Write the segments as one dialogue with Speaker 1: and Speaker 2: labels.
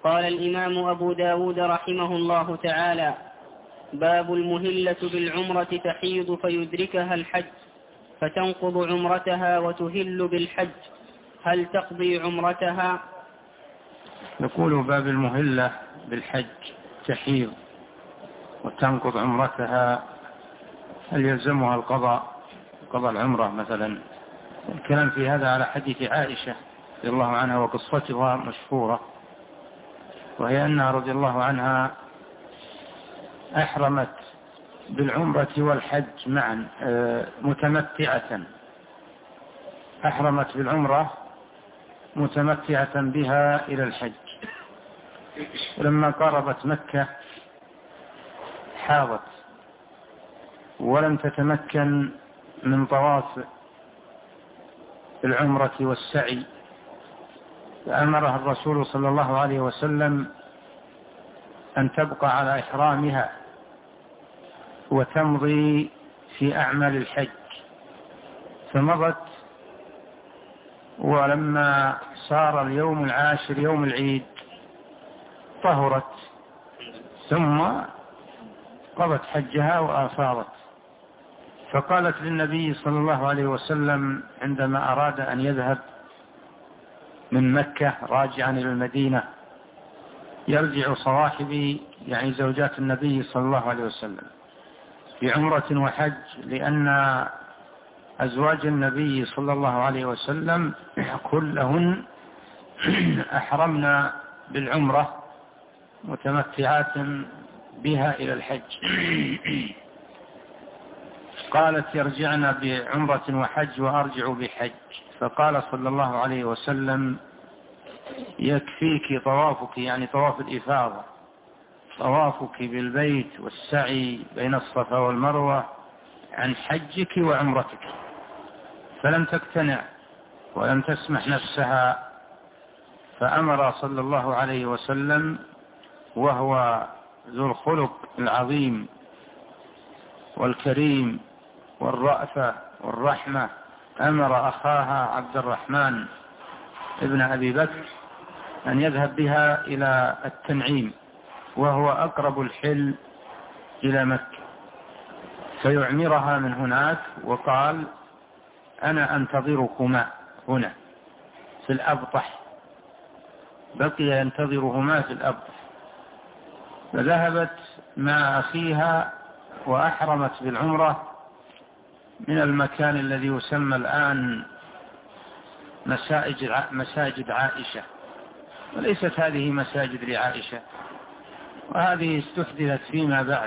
Speaker 1: قال الإمام أبو داود رحمه الله تعالى: باب المهلة بالعمرة تحيض فيدركها الحج فتنقض عمرتها وتهل بالحج، هل تقضي عمرتها؟
Speaker 2: يقول باب المهلة بالحج تحيض وتنقض عمرتها، هل يلزمها قضاء العمرة مثلا؟ الكلام في هذا على حديث عائشة رضي الله عنها، وقصتها مشهورة، وهي أنها رضي الله عنها أحرمت بالعمرة والحج معا متمتعة، أحرمت بالعمرة متمتعة بها إلى الحج، ولما قاربت مكة حاضت ولم تتمكن من طواف العمرة والسعي، فأمرها الرسول صلى الله عليه وسلم أن تبقى على إحرامها وتمضي في أعمال الحج، فمضت، ولما صار اليوم العاشر يوم العيد طهرت ثم قضت حجها وأفاضت، فقالت للنبي صلى الله عليه وسلم عندما أراد أن يذهب من مكة راجعا إلى المدينة، يرجع صواحبي يعني زوجات النبي صلى الله عليه وسلم في عمرة وحج، لأن أزواج النبي صلى الله عليه وسلم كلهن أحرمنا بالعمرة متمتعات بها إلى الحج. قالت يرجعنا بعمرة وحج وأرجع بحج، فقال صلى الله عليه وسلم يكفيك طوافك، يعني طواف الإفاضة، طوافك بالبيت والسعي بين الصفا والمروة عن حجك وعمرتك، فلم تقتنع ولم تسمح نفسها، فأمر صلى الله عليه وسلم وهو ذو الخلق العظيم والكريم والرأفة والرحمة، أمر أخاها عبد الرحمن ابن أبي بكر أن يذهب بها إلى التنعيم، وهو أقرب الحل إلى مكة، فيعمرها من هناك، وقال أنا أنتظركما هنا في الأبطح، بقي ينتظرهما في الأبطح، فذهبت مع أخيها وأحرمت بالعمرة من المكان الذي يسمى الآن مساجد عائشة، وليست هذه مساجد لعائشة، وهذه استحدثت فيما بعد،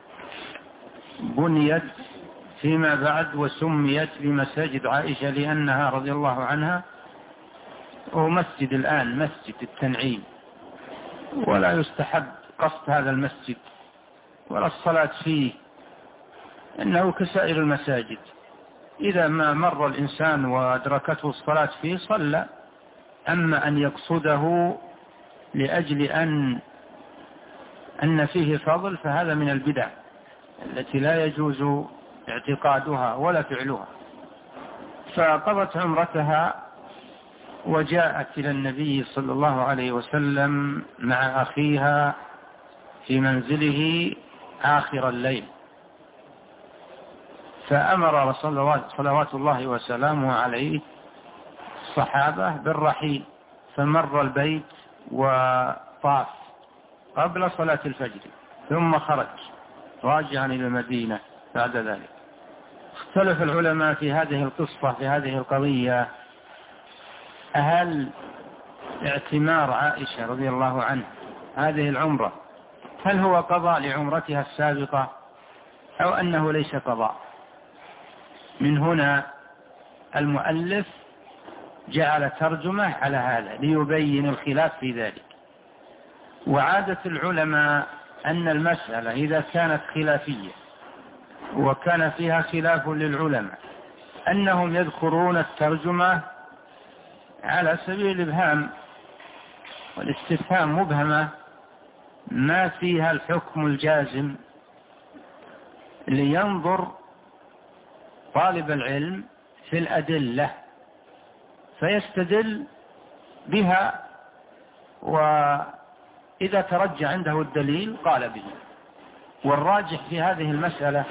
Speaker 2: بنيت فيما بعد وسميت بمساجد عائشة، لأنها رضي الله عنها هو مسجد الآن مسجد التنعيم، ولا يستحب قصد هذا المسجد ولا الصلاة فيه، إنه كسائر المساجد، إذا ما مر الإنسان وأدركته الصلاة فيه صلى، أما أن يقصده لأجل أن فيه فضل فهذا من البدع التي لا يجوز اعتقادها ولا فعلها. فقضت عمرتها وجاءت إلى النبي صلى الله عليه وسلم مع أخيها في منزله آخر الليل، فأمر صلوات الله وسلامه عليه الصحابة بالرحيل، فمر البيت وطاف قبل صلاة الفجر، ثم خرج راجعا إلى المدينة بعد ذلك. اختلف العلماء في هذه القصة، في هذه القضية، هل اعتمار عائشة رضي الله عنها هذه العمرة هل هو قضاء لعمرتها السابقة أو أنه ليس قضاء؟ من هنا المؤلف جعل ترجمة على هذا ليبين الخلاف في ذلك. وعادة العلماء أن المسألة إذا كانت خلافية وكان فيها خلاف للعلماء أنهم يذكرون الترجمة على سبيل الإبهام، والاستفهام مبهمة ما فيها الحكم الجازم، لينظر طالب العلم في الأدلة فيستدل بها إذا ترجى عنده الدليل قال به. والراجح في هذه المسألة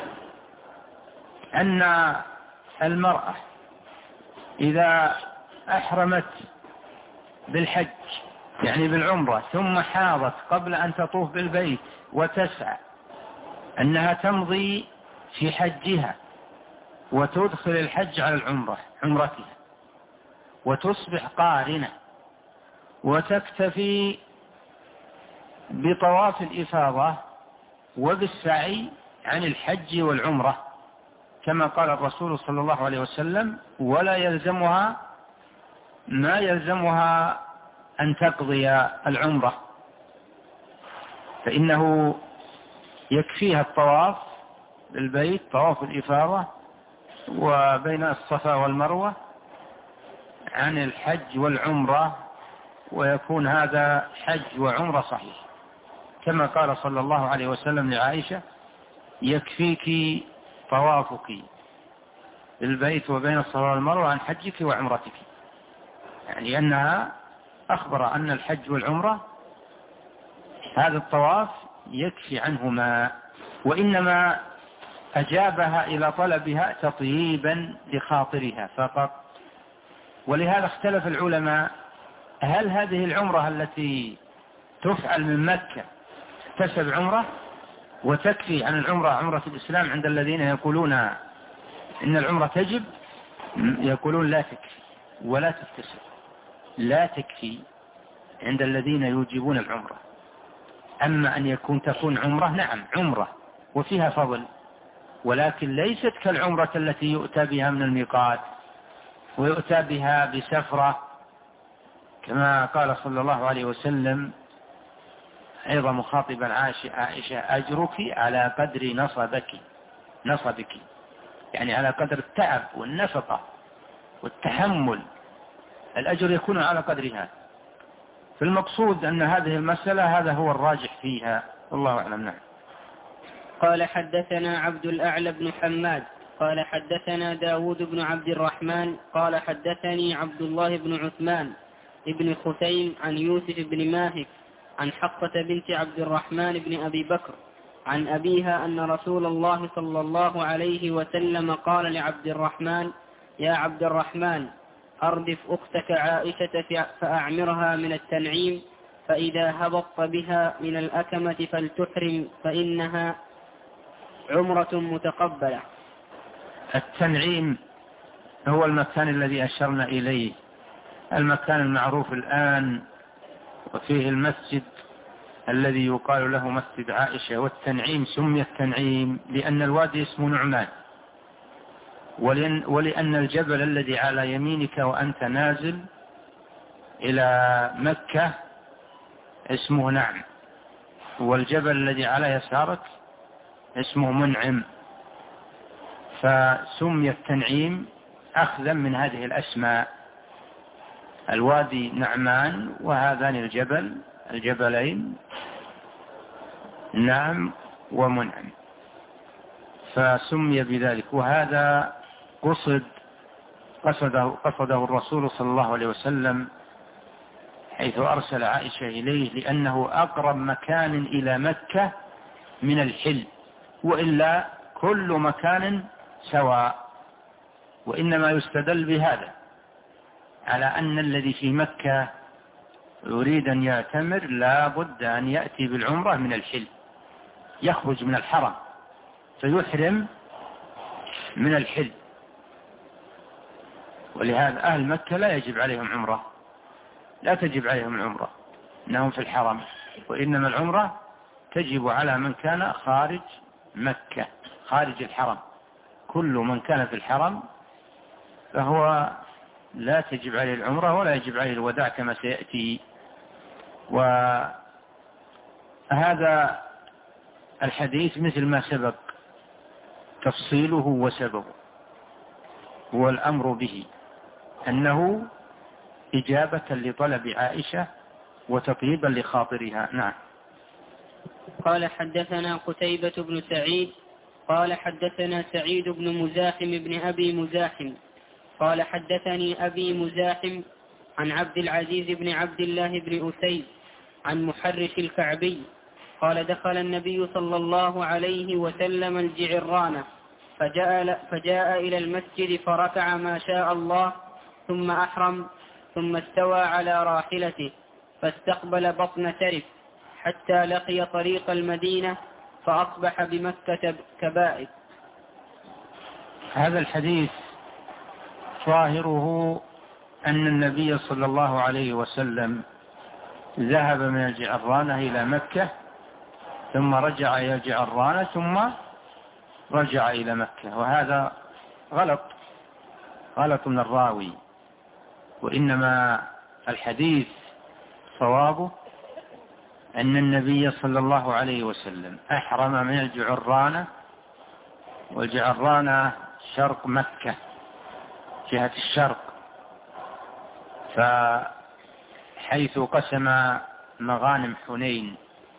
Speaker 2: أن المرأة إذا أحرمت بالحج يعني بالعمرة ثم حاضت قبل أن تطوف بالبيت وتسعى أنها تمضي في حجها وتدخل الحج على عمرتها وتصبح قارنة وتكتفي بطواف الإفاضة وبالسعي عن الحج والعمرة كما قال الرسول صلى الله عليه وسلم، ولا يلزمها ما يلزمها أن تقضي العمرة، فإنه يكفيها الطواف بالبيت طواف الإفاضة وبين الصفا والمروة عن الحج والعمرة، ويكون هذا حج وعمرة صحيح كما قال صلى الله عليه وسلم لعائشة: يكفيك طوافك بالبيت وبين الصفا والمروة عن حجك وعمرتك، يعني أنها أخبر أن الحج والعمرة هذا الطواف يكفي عنهما، وإنما أجابها إلى طلبها تطييبا لخاطرها فقط. ولهذا اختلف العلماء: هل هذه العمرة التي تفعل من مكة تحتسب عمرة وتكفي عن العمرة عمرة الإسلام عند الذين يقولون إن العمرة تجب؟ يقولون لا تكفي ولا تحتسب، لا تكفي عند الذين يوجبون العمرة. أما أن تكون عمرة، نعم عمرة وفيها فضل، ولكن ليست كالعمرة التي يؤتى بها من الميقات ويؤتى بها بسفرة كما قال صلى الله عليه وسلم أيضا مخاطبا عائشة: أجرك على قدر نصبك، يعني على قدر التعب والنفقة والتحمل، الأجر يكون على قدرها. فالمقصود أن هذه المسألة هذا هو الراجح فيها، والله أعلم. نعم.
Speaker 1: قال حدثنا عبد الأعلى بن حماد قال حدثنا داود بن عبد الرحمن قال حدثني عبد الله بن عثمان ابن خثيم عن يوسف بن ماهك عن حفصة بنت عبد الرحمن بن أبي بكر عن أبيها أن رسول الله صلى الله عليه وسلم قال لعبد الرحمن: يا عبد الرحمن، أردف أختك عائشة فأعمرها من التنعيم، فإذا هبطت بها من الأكمة فلتحرم، فإنها عمرة متقبلة.
Speaker 2: التنعيم هو المكان الذي أشرنا إليه، المكان المعروف الآن، وفيه المسجد الذي يقال له مسجد عائشة. والتنعيم سمي التنعيم لأن الوادي اسمه نعمان، ولأن الجبل الذي على يمينك وأنت نازل إلى مكة اسمه نعم، والجبل الذي على يسارك اسمه منعم، فسمي التنعيم أخذا من هذه الأسماء: الوادي نعمان وهذان الجبلين نعم ومنعم، فسمي بذلك. وهذا قصده الرسول صلى الله عليه وسلم حيث أرسل عائشة إليه، لأنه أقرب مكان إلى مكة من الحل، وإلا كل مكان سواء. وإنما يستدل بهذا على أن الذي في مكة يريد أن يعتمر لا بد أن يأتي بالعمرة من الحل، يخرج من الحرم فيحرم من الحل. ولهذا أهل مكة لا يجب عليهم عمرة، لا تجب عليهم العمرة، إنهم في الحرم، وإنما العمرة تجب على من كان خارج مكة خارج الحرم. كل من كان في الحرم فهو لا تجب عليه العمرة ولا يجب عليه الوداع كما سيأتي. وهذا الحديث مثل ما سبق تفصيله وسببه، هو الأمر به أنه إجابة لطلب عائشة وتطيبا لخاطرها. نعم.
Speaker 1: قال حدثنا قتيبة بن سعيد قال حدثنا سعيد بن مزاحم بن أبي مزاحم قال حدثني أبي مزاحم عن عبد العزيز بن عبد الله بن أسيد عن محرش الكعبي قال دخل النبي صلى الله عليه وسلم الجعرانة فجاء إلى المسجد فركع ما شاء الله ثم أحرم ثم استوى على راحلته فاستقبل بطن ترف حتى لقي طريق المدينة فأصبح بمكة كبائر.
Speaker 2: هذا الحديث ظاهره أن النبي صلى الله عليه وسلم ذهب من الجعرانة إلى مكة ثم رجع إلى الجعرانة ثم رجع إلى مكة، وهذا غلط من الراوي، وإنما الحديث صوابه أن النبي صلى الله عليه وسلم أحرم من الجعرانة، والجعرانة شرق مكة جهة الشرق، فحيث قسم مغانم حنين،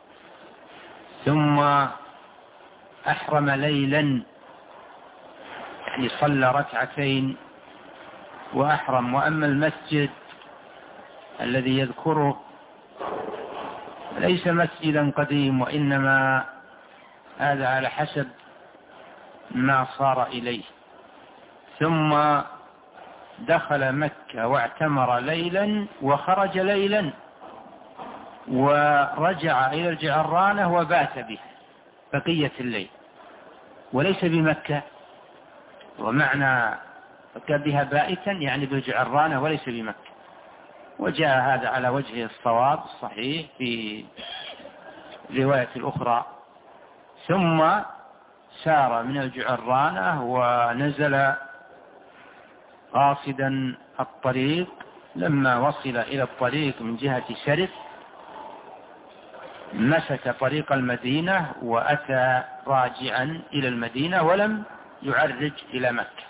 Speaker 2: ثم أحرم ليلا يعني صلى ركعتين وأحرم. وأما المسجد الذي يذكره ليس مسجدا قديم، وإنما هذا على حسب ما صار إليه. ثم دخل مكة واعتمر ليلا وخرج ليلا ورجع إلى الجعرانة وبات بها بقية الليل، وليس بمكة، ومعنى بها بائتا يعني بالجعرانة وليس بمكة. وجاء هذا على وجه الصواب الصحيح في رواية الأخرى. ثم سار من الجعرانة ونزل قاصدا الطريق، لما وصل إلى الطريق من جهة سرف مسك طريق المدينة وأتى راجعا إلى المدينة ولم يعرج إلى مكة.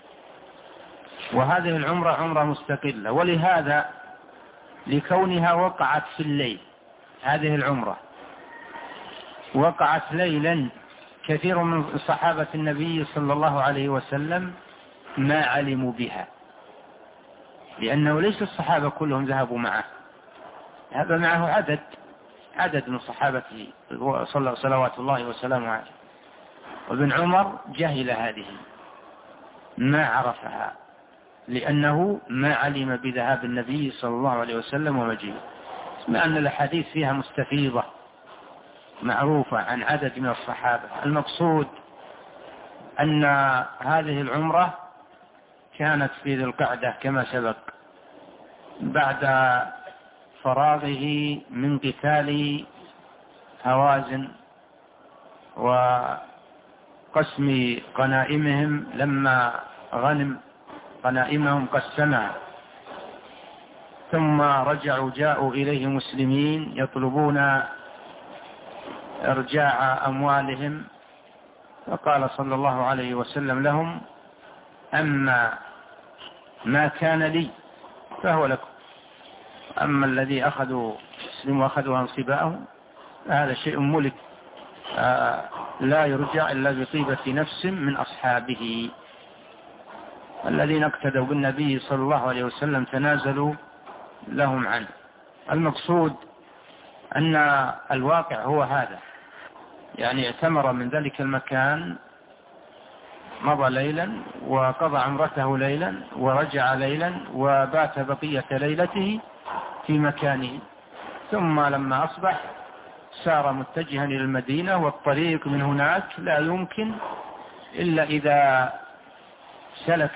Speaker 2: وهذه العمرة عمرة مستقلة، ولهذا لكونها وقعت في الليل، هذه العمرة وقعت ليلا، كثير من صحابة النبي صلى الله عليه وسلم ما علموا بها، لأنه ليس الصحابة كلهم ذهبوا معه، هذا معه عدد من صحابته صلوات الله وسلامه عليه. وابن عمر جهل هذه، ما عرفها، لأنه ما علم بذهاب النبي صلى الله عليه وسلم ومجيئه، مع أن الحديث فيها مستفيضة معروفة عن عدد من الصحابة. المقصود أن هذه العمرة كانت في ذي القعدة كما سبق، بعد فراغه من قتال هوازن وقسم غنائمهم، لما غنم غنائمهم قسمها، ثم جاءوا إليه مسلمين يطلبون إرجاع أموالهم، فقال صلى الله عليه وسلم لهم: أما ما كان لي فهو لكم، أما الذي أخذوا أنصباءهم هذا شيء ملك لا يرجع إلا بطيبة نفس من أصحابه. الذين اقتدوا بالنبي صلى الله عليه وسلم تنازلوا لهم عنه. المقصود أن الواقع هو هذا، يعني اعتمر من ذلك المكان، مضى ليلا وقضى عمرته ليلا ورجع ليلا وبات بقية ليلته في مكانه، ثم لما أصبح سار متجها إلى المدينة، والطريق من هناك لا يمكن إلا إذا سلك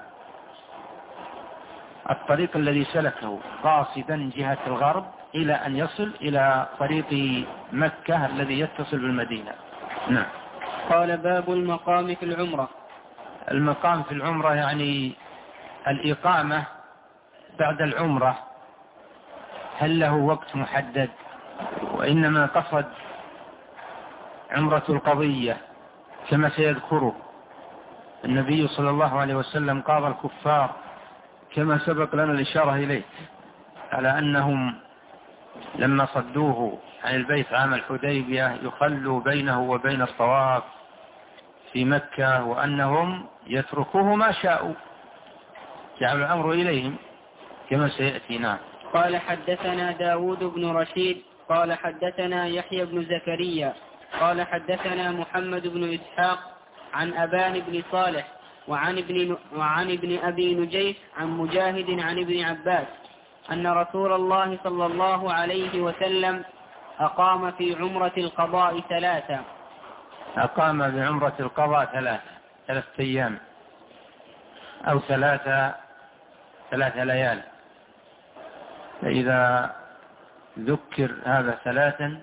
Speaker 2: الطريق الذي سلكه قاصدا جهة الغرب إلى أن يصل إلى طريق مكة الذي يتصل بالمدينة. نعم.
Speaker 1: قال: باب المقام في العمرة.
Speaker 2: المقام في العمرة يعني الإقامة بعد العمرة، هل له وقت محدد؟ وإنما قصد عمرة القضية كما سيذكره النبي صلى الله عليه وسلم. قاضى الكفار كما سبق لنا الإشارة إليه، على أنهم لما صدوه عن البيت عام الحديبية يخلوا بينه وبين الطواف في مكة، وأنهم يتركوه ما شاءوا، جعل الأمر إليهم كما سيأتي. نعم.
Speaker 1: قال حدثنا داود بن رشيد قال حدثنا يحيى بن زكريا قال حدثنا محمد بن إسحاق عن أبان بن صالح وعن ابن أبي نجيح عن مجاهد عن ابن عباس أن رسول الله صلى الله عليه وسلم أقام في عمرة القضاء 3.
Speaker 2: أقام بعمرة القضاء 3 أيام أو 3 ليال. فإذا ذكر هذا 3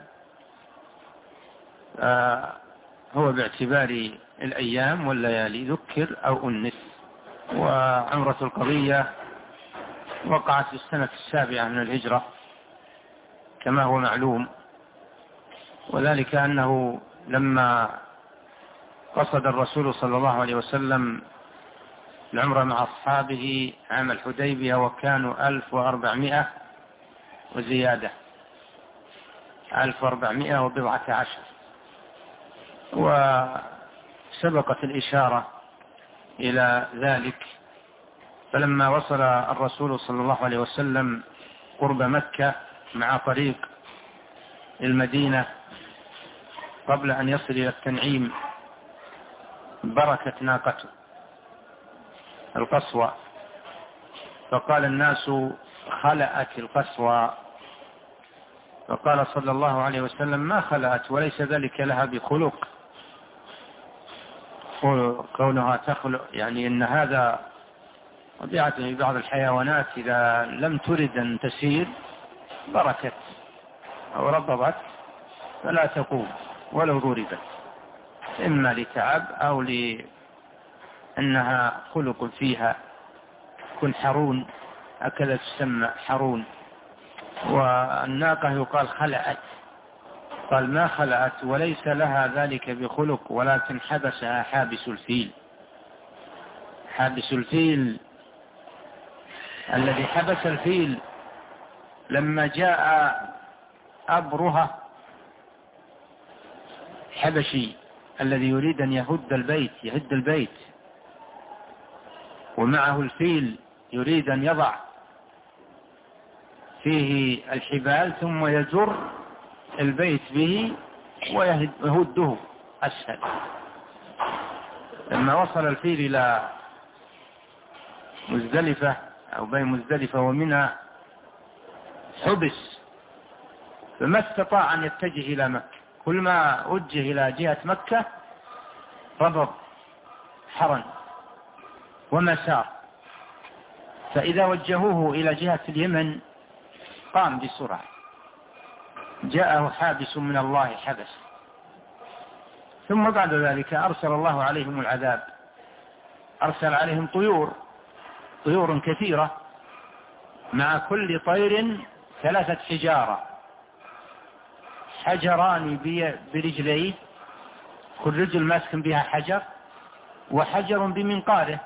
Speaker 2: هو باعتبار الأيام والليالي ذكر أو أنث. وعمرة القضية وقعت في السنة 7 من الهجرة كما هو معلوم، وذلك أنه لما قصد الرسول صلى الله عليه وسلم العمرة مع أصحابه عام الحديبية وكانوا 1400 وزيادة 1419، وسبقت الإشارة إلى ذلك. فلما وصل الرسول صلى الله عليه وسلم قرب مكة مع طريق المدينة قبل أن يصل إلى التنعيم بركت ناقته القصوى، فقال الناس خلأت القصوى، فقال صلى الله عليه وسلم ما خلأت وليس ذلك لها بخلق. كونها تخلق يعني أن هذا طبيعة في بعض الحيوانات إذا لم ترد أن تسير بركت أو ربضت فلا تقوم ولو ضربت، إما لتعب أو لأنها خلق فيها كن حرون، هكذا تسمى حرون. والناقة يقال خلأت، قال ما خلأت وليس لها ذلك بخلق ولكن حبسها حابس الفيل. حابس الفيل الذي حبس الفيل لما جاء أبرهة حبشي الذي يريد أن يهد البيت ومعه الفيل يريد أن يضع فيه الحبال ثم يجر البيت به ويهده أسهل. لما وصل الفيل إلى مزدلفة أو بين مزدلفة ومنى حبس، فما استطاع أن يتجه إلى مكة، كل ما وجه إلى جهة مكة ربط حرن ومسار، فإذا وجهوه إلى جهة اليمن قام بسرعة، جاءه حابس من الله حبس. ثم بعد ذلك أرسل الله عليهم العذاب، أرسل عليهم طيور كثيرة، مع كل طير 3 حجارة، حجران برجليه، كل رجل ماسك بها حجر، وحجر بمنقاره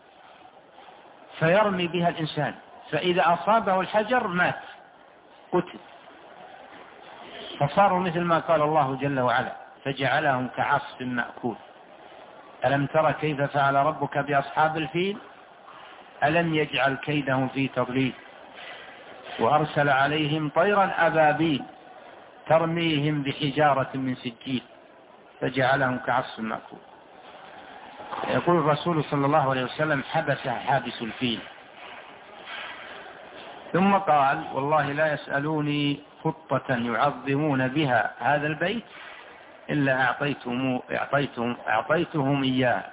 Speaker 2: فيرمي بها الإنسان، فإذا أصابه الحجر مات قتل. فصاروا مثل ما قال الله جل وعلا فجعلهم كعصف مأكول. ألم تر كيف فعل ربك بأصحاب الفيل ألم يجعل كيدهم في تضليل وأرسل عليهم طيرا أبابيل ترميهم بحجارة من سجيل فجعلهم كعصف مأكول. يقول الرسول صلى الله عليه وسلم حبس حابس الفيل، ثم قال والله لا يسألوني خطة يعظمون بها هذا البيت إلا أعطيتهم إياه.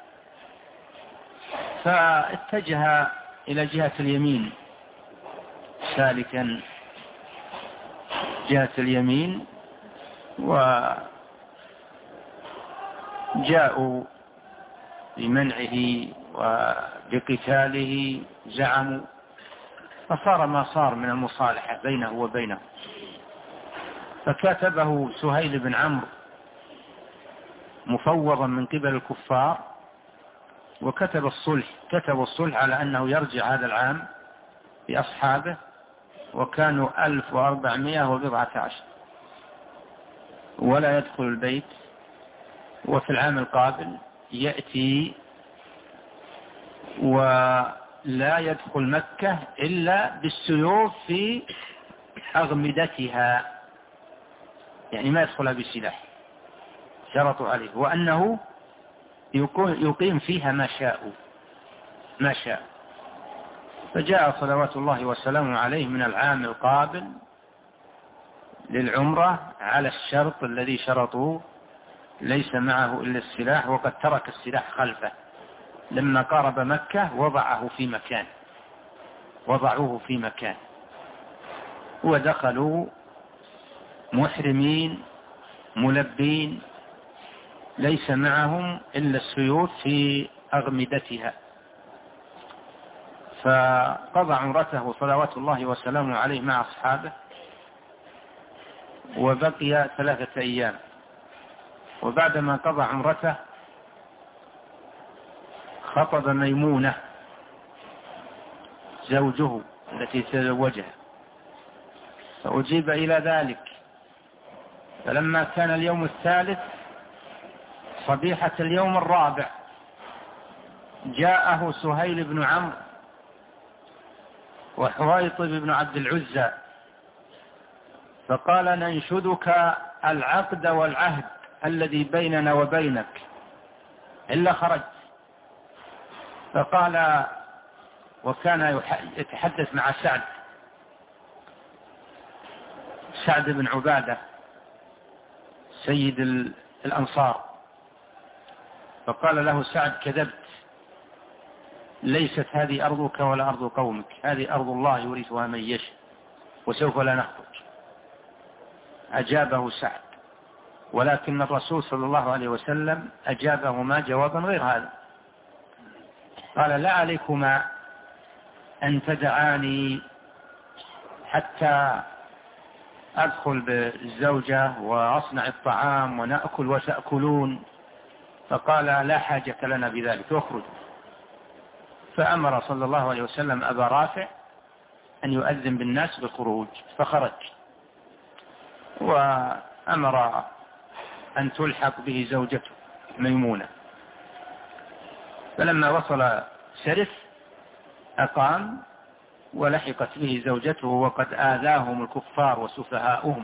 Speaker 2: فاتجه إلى جهة اليمين سالكا جهة اليمين، وجاءوا بمنعه وبقتاله زعموا، فصار ما صار من المصالحة بينه وبينه. فكتبه سهيل بن عمرو مفوضا من قبل الكفار وكتب الصلح على أنه يرجع هذا العام بأصحابه، وكانوا 1419 ولا يدخل البيت، وفي العام القابل يأتي لا يدخل مكة إلا بالسيوف في أغمدتها، يعني ما يدخلها بالسلاح، شرطوا عليه، وأنه يقيم فيها ما شاء. فجاء صلوات الله وسلامه عليه من العام القابل للعمرة على الشرط الذي شرطوه، ليس معه إلا السلاح، وقد ترك السلاح خلفه لما قارب مكة، وضعوه في مكان ودخلوا محرمين ملبين ليس معهم إلا السيوف في أغمدتها. فقضى عمرته صلوات الله وسلامه عليه مع أصحابه، وبقي 3 أيام. وبعدما قضى عمرته خطب ميمونة زوجه التي تزوجها، فأجيب إلى ذلك. فلما كان اليوم الثالث صبيحة اليوم الرابع جاءه سهيل بن عمرو وحويطب بن عبد العزى، فقال: ننشدك العقد والعهد الذي بيننا وبينك إلا خرجت. فقال، وكان يتحدث مع سعد بن عبادة سيد الأنصار، فقال له سعد: كذبت، ليست هذه أرضك ولا أرض قومك، هذه أرض الله يورثها من يشاء وسوف لا نخرج. أجابه سعد، ولكن الرسول صلى الله عليه وسلم أجابهما جوابا غير هذا، قال: لا عليكما أن تدعاني حتى أدخل بالزوجة وأصنع الطعام ونأكل وتأكلون. فقال: لا حاجة لنا بذلك، اخرج. فأمر صلى الله عليه وسلم أبا رافع أن يؤذن بالناس بالخروج، فخرج، وأمر أن تلحق به زوجته ميمونة. فلما وصل سرف أقام، ولحقت به زوجته وقد آذاهم الكفار وسفهاؤهم،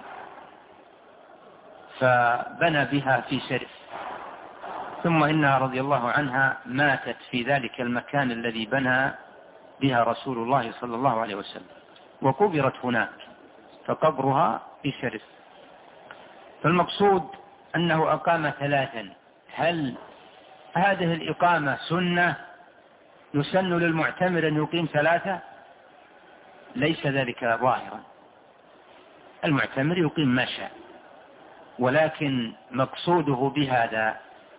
Speaker 2: فبنى بها في سرف. ثم إنها رضي الله عنها ماتت في ذلك المكان الذي بنى بها رسول الله صلى الله عليه وسلم، وقبرت هناك، فقبرها في سرف. فالمقصود أنه أقام 3. هل هذه الإقامة سنة يسن للمعتمر أن يقيم 3؟ ليس ذلك ظاهرا، المعتمر يقيم ما شاء، ولكن مقصوده بهذا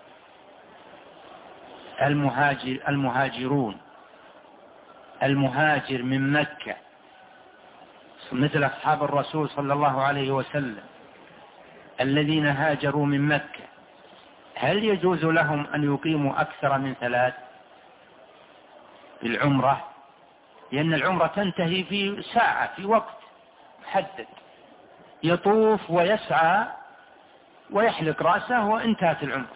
Speaker 2: المهاجر من مكة مثل أصحاب الرسول صلى الله عليه وسلم الذين هاجروا من مكة، هل يجوز لهم أن يقيموا أكثر من 3 بالعمرة؟ لأن العمرة تنتهي في ساعة، في وقت محدد، يطوف ويسعى ويحلق رأسه وانتهت العمرة.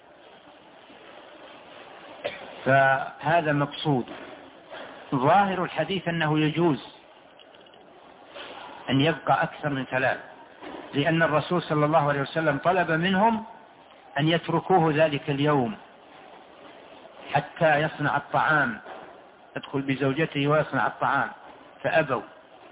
Speaker 2: فهذا مقصود. ظاهر الحديث أنه يجوز أن يبقى أكثر من 3، لأن الرسول صلى الله عليه وسلم طلب منهم أن يتركوه ذلك اليوم حتى يصنع الطعام، يدخل بزوجته ويصنع الطعام، فأبوا.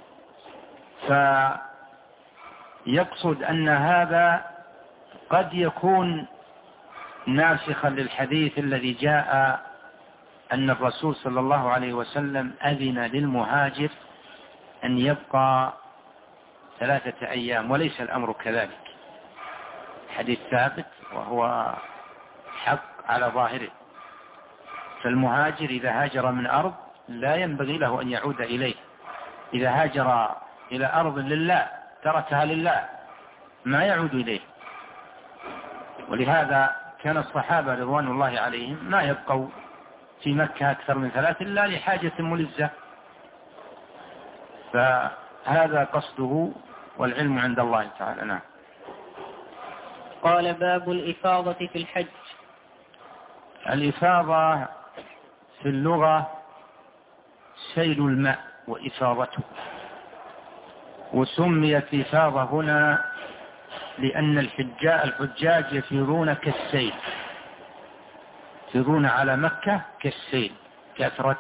Speaker 2: فيقصد أن هذا قد يكون ناسخا للحديث الذي جاء أن الرسول صلى الله عليه وسلم أذن للمهاجر أن يبقى 3 أيام، وليس الأمر كذلك. حديث ثابت وهو حق على ظاهره. فالمهاجر إذا هاجر من أرض لا ينبغي له أن يعود إليه. إذا هاجر إلى أرض لله تركها لله ما يعود إليه. ولهذا كان الصحابة رضوان الله عليهم ما يبقوا في مكة أكثر من 3 إلا لحاجة ملزة. فهذا قصده، والعلم عند الله تعالى. نعم.
Speaker 1: قال: باب الإفاضة في الحج.
Speaker 2: الإفاضة في اللغة سيل الماء وإفاضته. وسميت إفاضة هنا لأن الحجاج يفيضون كالسيل، يفيضون على مكة كالسيل كثرة،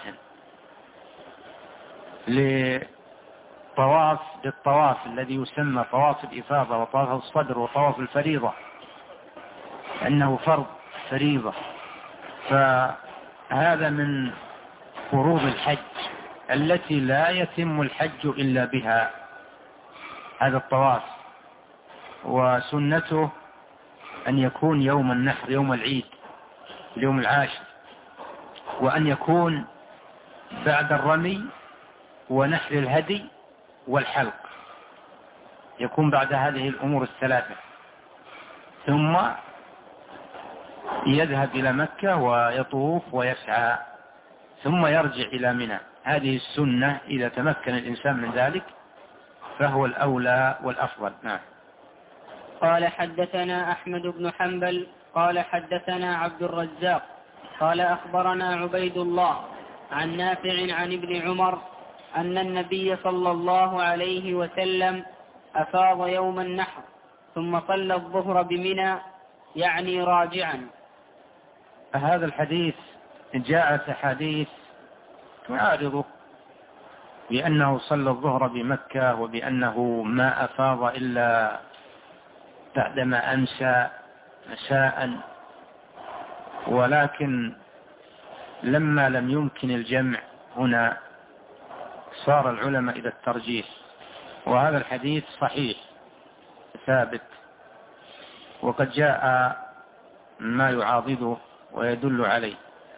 Speaker 2: للطواف الذي يسمى طواف الإفاضة وطواف الصدر وطواف الفريضة، أنه فرض فريضة. فهذا من فروض الحج التي لا يتم الحج إلا بها، هذا الطواف. وسنته أن يكون يوم النحر، يوم العيد، اليوم العاشر، وأن يكون بعد الرمي ونحر الهدي والحلق، يكون بعد هذه الأمور الثلاثة، ثم يذهب إلى مكة ويطوف ويسعى، ثم يرجع إلى منى. هذه السنة إذا تمكن الإنسان من ذلك فهو الأولى والأفضل. نعم.
Speaker 1: قال حدثنا أحمد بن حنبل قال حدثنا عبد الرزاق قال أخبرنا عبيد الله عن نافع عن ابن عمر أن النبي صلى الله عليه وسلم أفاض يوم النحر ثم صلى الظهر بمنى، يعني راجعا.
Speaker 2: هذا الحديث جاءت أحاديث تعارضه، بأنه صلى الظهر بمكة، وبأنه ما أفاض إلا بعدما أمسى مساء. ولكن لما لم يمكن الجمع هنا صار العلماء إلى الترجيح، وهذا الحديث صحيح ثابت، وقد جاء ما يعاضده ويدل عليه،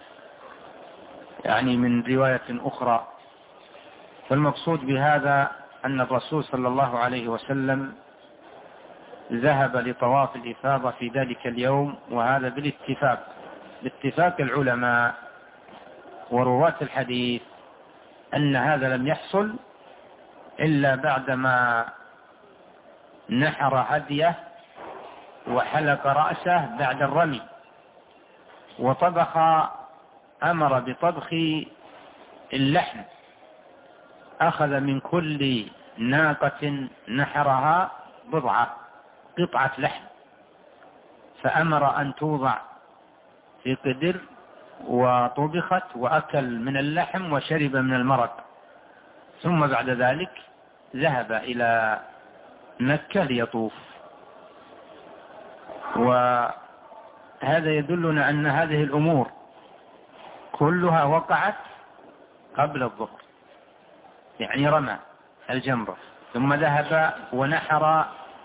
Speaker 2: يعني من رواية أخرى. فالمقصود بهذا أن الرسول صلى الله عليه وسلم ذهب لطواف الإفاضة في ذلك اليوم، وهذا باتفاق العلماء ورواة الحديث أن هذا لم يحصل إلا بعدما نحر هديه وحلق رأسه بعد الرمي، وطبخ، أمر بطبخ اللحم، أخذ من كل ناقة نحرها قطعة لحم، فأمر أن توضع في قدر وطبخت، وأكل من اللحم وشرب من المرق، ثم بعد ذلك ذهب إلى مكة ليطوف. وهذا يدلنا أن هذه الأمور كلها وقعت قبل الظهر، يعني رمى الجمرة ثم ذهب ونحر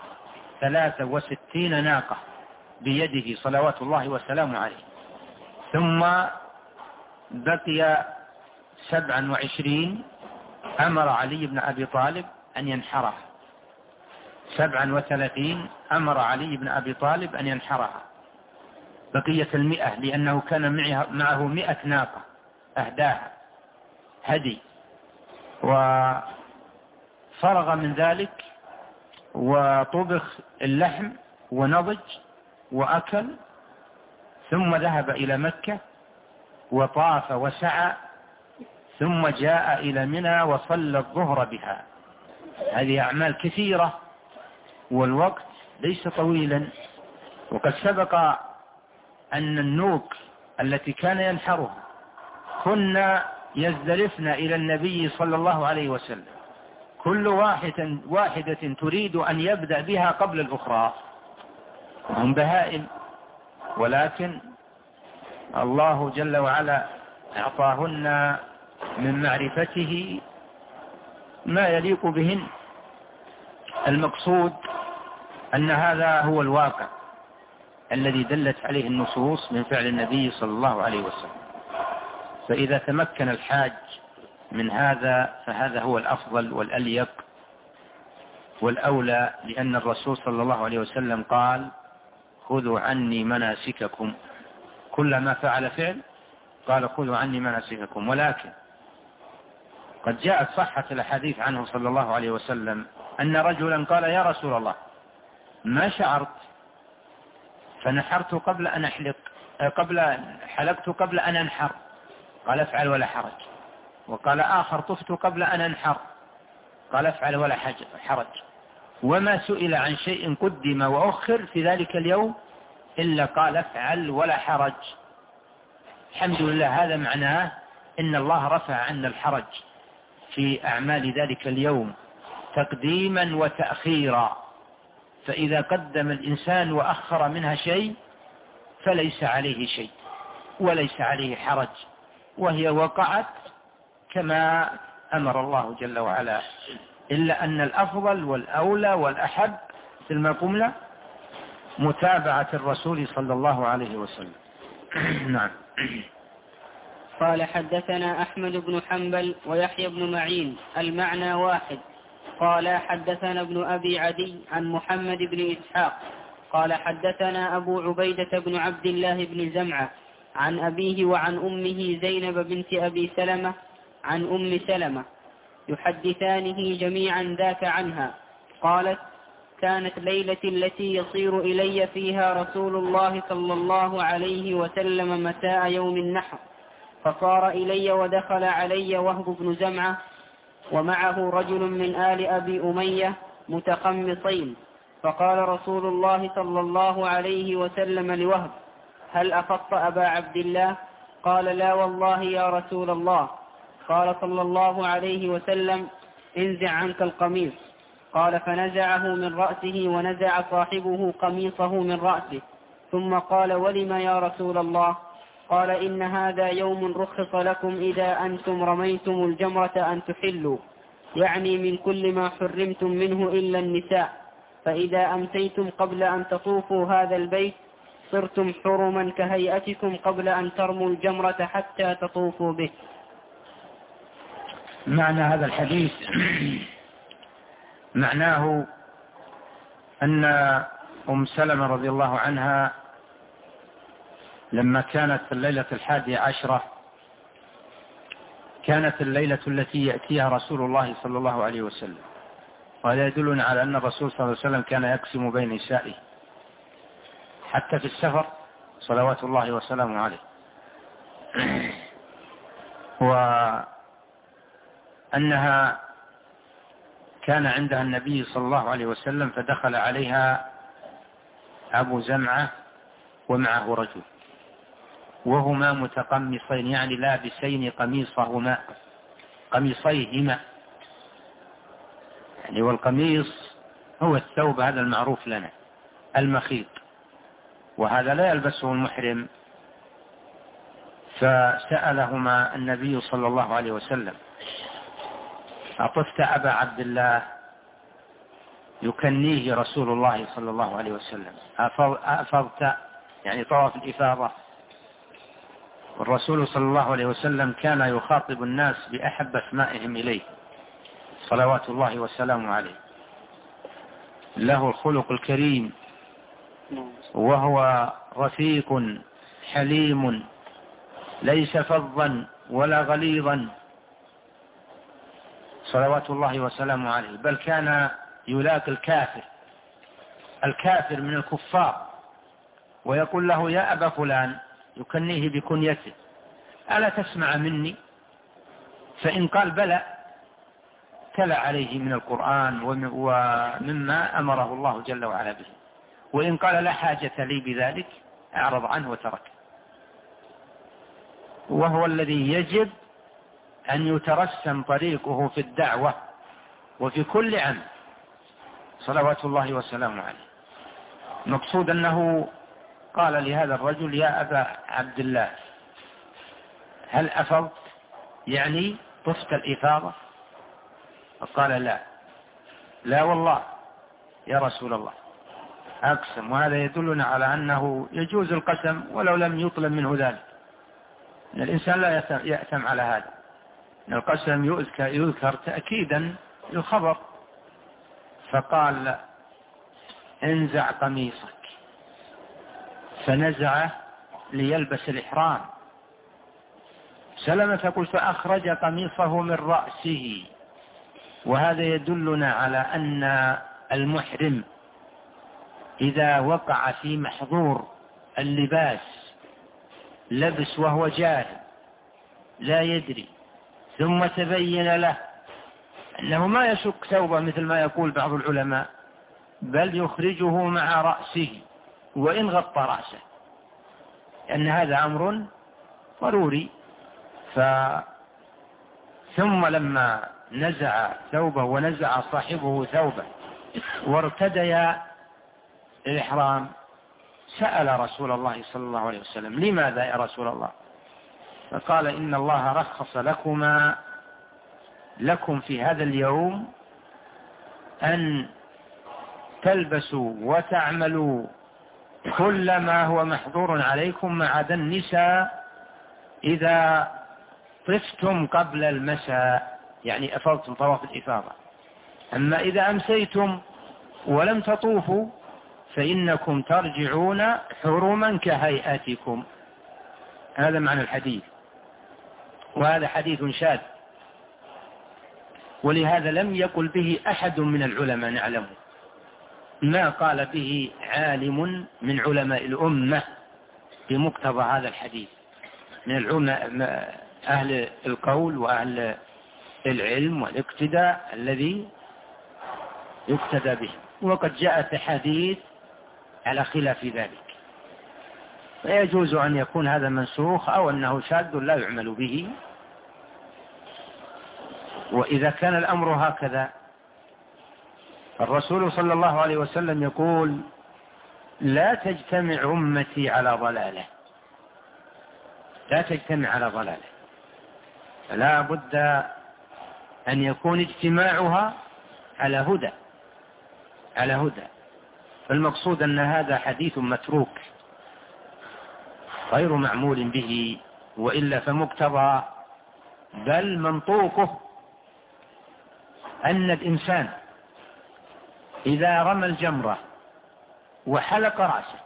Speaker 2: 63 ناقة بيده صلوات الله وسلامه عليه، ثم بقي 27 أمر علي بن أبي طالب أن ينحرها، 37 أمر علي بن أبي طالب أن ينحرها، بقية 100 لأنه كان معه 100 ناقة أهداها هدي. وفرغ من ذلك وطبخ اللحم ونضج وأكل، ثم ذهب إلى مكة وطاف وسعى، ثم جاء إلى منى وصلى الظهر بها. هذه أعمال كثيرة والوقت ليس طويلا. وقد سبق أن النوق التي كان ينحرها كنا يزدلفن إلى النبي صلى الله عليه وسلم، كل واحدة تريد أن يبدأ بها قبل الأخرى، هم بهائم، ولكن الله جل وعلا أعطاهن من معرفته ما يليق بهن. المقصود أن هذا هو الواقع الذي دلت عليه النصوص من فعل النبي صلى الله عليه وسلم. فإذا تمكن الحاج من هذا فهذا هو الأفضل والأليق والأولى، لأن الرسول صلى الله عليه وسلم قال: خذوا عني مناسككم. كلما فعل فعل قال: خذوا عني مناسككم. ولكن قد جاءت صحة الحديث عنه صلى الله عليه وسلم أن رجلا قال: يا رسول الله، ما شعرت فنحرت قبل أن حلقت قبل أن أنحر. قال: افعل ولا حرج. وقال آخر طفت قبل أن أنحر، قال افعل ولا حرج. وما سئل عن شيء قدم وأخر في ذلك اليوم إلا قال افعل ولا حرج. الحمد لله، هذا معناه إن الله رفع عنا الحرج في أعمال ذلك اليوم تقديما وتأخيرا. فإذا قدم الإنسان وأخر منها شيء فليس عليه شيء وليس عليه حرج، وهي وقعت كما أمر الله جل وعلا، إلا أن الأفضل والأولى والأحب مثل ما قلنا متابعة الرسول صلى الله عليه وسلم. نعم.
Speaker 1: قال حدثنا أحمد بن حنبل ويحيى بن معين المعنى واحد. قال حدثنا ابن أبي عدي عن محمد بن إسحاق قال حدثنا أبو عبيدة بن عبد الله بن زمعة عن أبيه وعن أمه زينب بنت أبي سلمة عن أم سلمة يحدثانه جميعا ذاك عنها. قالت: كانت ليلة التي يصير إلي فيها رسول الله صلى الله عليه وسلم مساء يوم النحر، فصار إلي ودخل علي وهب بن زمعة ومعه رجل من آل أبي أمية متقمصين، فقال رسول الله صلى الله عليه وسلم لوهب: هل أخط أبا عبد الله؟ قال: لا والله يا رسول الله. قال صلى الله عليه وسلم: انزع عنك القميص. قال: فنزعه من رأسه ونزع صاحبه قميصه من رأسه، ثم قال: ولم يا رسول الله؟ قال: إن هذا يوم رخص لكم إذا أنتم رميتم الجمرة أن تحلوا، يعني من كل ما حرمتم منه إلا النساء، فإذا أمسيتم قبل أن تطوفوا هذا البيت صرتم حرما كهيئتكم قبل أن ترموا الجمرة حتى تطوفوا به.
Speaker 2: معنى هذا الحديث معناه أن أم سلمة رضي الله عنها لما كانت الليلة 11 كانت الليلة التي يأتيها رسول الله صلى الله عليه وسلم، وهذا يدلنا على أن الرسول صلى الله عليه وسلم كان يقسم بين نسائه حتى في السفر صلوات الله وسلامه عليه، وأنها كان عندها النبي صلى الله عليه وسلم فدخل عليها أبو زمعة ومعه رجل وهما متقمصين، يعني لابسين قميصيهما، يعني والقميص هو الثوب هذا المعروف لنا المخيط، وهذا لا يلبسه المحرم. فسألهما النبي صلى الله عليه وسلم: أطفت أبا عبد الله؟ يكنيه رسول الله صلى الله عليه وسلم: أفضت؟ يعني طواف الإفاضة. والرسول صلى الله عليه وسلم كان يخاطب الناس بأحب أسمائهم إليه صلوات الله وسلامه عليه، له الخلق الكريم، وهو رفيق حليم ليس فظا ولا غليظا صلوات الله وسلامه عليه، بل كان يلاقي الكافر من الكفار ويقول له: يا أبا فلان، يكنيه بكنيته، ألا تسمع مني؟ فإن قال بلى تلا عليه من القرآن ومما أمره الله جل وعلا به، وإن قال لا حاجة لي بذلك أعرض عنه وترك. وهو الذي يجب أن يترسم طريقه في الدعوة وفي كل عمل صلوات الله وسلامه عليه. مقصود أنه قال لهذا الرجل: يا أبا عبد الله، هل أفضت؟ يعني طفت الإفاضة؟ فقال: لا والله يا رسول الله أقسم. وهذا يدلنا على أنه يجوز القسم ولو لم يطلب منه ذلك، إن الإنسان لا يأتم على هذا، إن القسم يذكر تأكيدا للخبر. فقال: انزع قميصك، فنزعه ليلبس الإحرام. سلمة تقول: فأخرج قميصه من رأسه. وهذا يدلنا على أن المحرم إذا وقع في محظور اللباس لبس وهو جاهل لا يدري ثم تبين له أنه ما يشك ثوبه مثل ما يقول بعض العلماء، بل يخرجه مع رأسه وإن غطى رأسه، لأن هذا أمر ضروري. ثم لما نزع ثوبه ونزع صاحبه ثوبه وارتدي الإحرام سأل رسول الله صلى الله عليه وسلم: لماذا يا رسول الله؟ فقال: إن الله رخص لكم في هذا اليوم أن تلبسوا وتعملوا كل ما هو محظور عليكم ما عدا النساء إذا طفتم قبل المساء، يعني أفضتم طواف الإفاضة. أما إذا أمسيتم ولم تطوفوا فإنكم ترجعون حرما كهيئتكم. هذا معنى الحديث، وهذا حديث شاذ، ولهذا لم يقل به أحد من العلماء نعلمه، ما قال به عالم من علماء الأمة بمقتضى هذا الحديث من العلماء أهل القول وأهل العلم والاقتداء الذي يقتدى به. وقد جاءت أحاديث على خلاف ذلك، فيجوز أن يكون هذا منسوخ أو أنه شاذ لا يعمل به. وإذا كان الأمر هكذا، الرسول صلى الله عليه وسلم يقول: لا تجتمع أمتي على ضلالة، لا تجتمع على ضلالة، فلا بد أن يكون اجتماعها على هدى، على هدى. فالمقصود أن هذا حديث متروك غير معمول به، وإلا فمقتضى بل منطوقه أن الإنسان إذا رمى الجمرة وحلق رأسه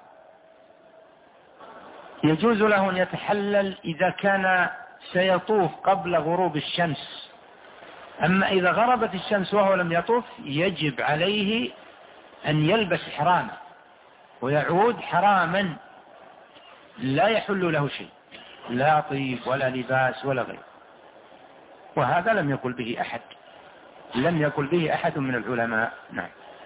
Speaker 2: يجوز له أن يتحلل إذا كان سيطوف قبل غروب الشمس. أما إذا غربت الشمس وهو لم يطوف يجب عليه أن يلبس إحرامه ويعود حراما، لا يحل له شيء، لا طيب ولا لباس ولا غيره. وهذا لم يقل به أحد، لم يقل به أحد من العلماء. نعم.